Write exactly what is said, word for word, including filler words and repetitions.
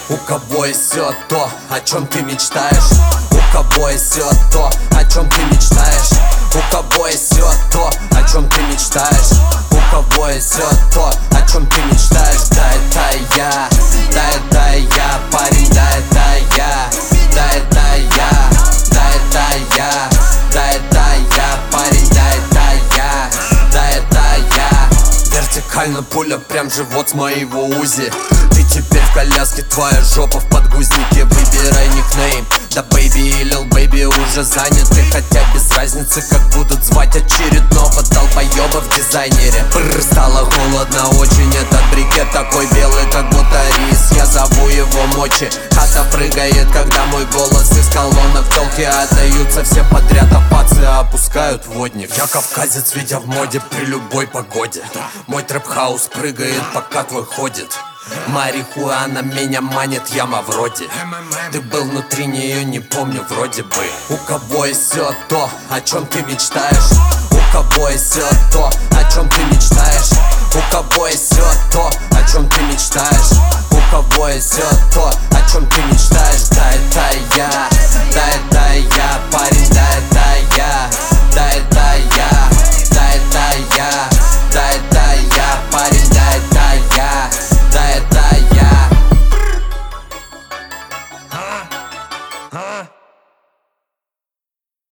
У кого есть все то, о чем ты мечтаешь? У кого есть все то, о чем ты мечтаешь? У кого есть все то, о чем ты мечтаешь? У кого есть все то, о чем ты мечтаешь? Да, это я, да, это я, парень, да, это я, да, это я, да, это я, да, это я, парень, да, это я, да, это я. Вертикально пуля прям в живот с моего УЗИ. Ты теперь в коляске, твоя жопа в подгузнике. Выбирай никнейм, да бэйби или лил бэйби уже заняты. Хотя без разницы, как будут звать очередного долбоеба в дизайнере. Бррр, стало холодно очень, этот брикет такой белый, как будто рис. Я зову его Мочи, хата прыгает, когда мой голос из колонок толки отдаются все подряд, а пацы опускают водник. Я кавказец, видя в моде при любой погоде. Мой трэп-хаус прыгает, пока твой ходит. Марихуана меня манит, яма вроде. Ты был внутри нее, не помню, вроде бы. У кого есть все то, о чем ты мечтаешь? У кого есть все то, о чем ты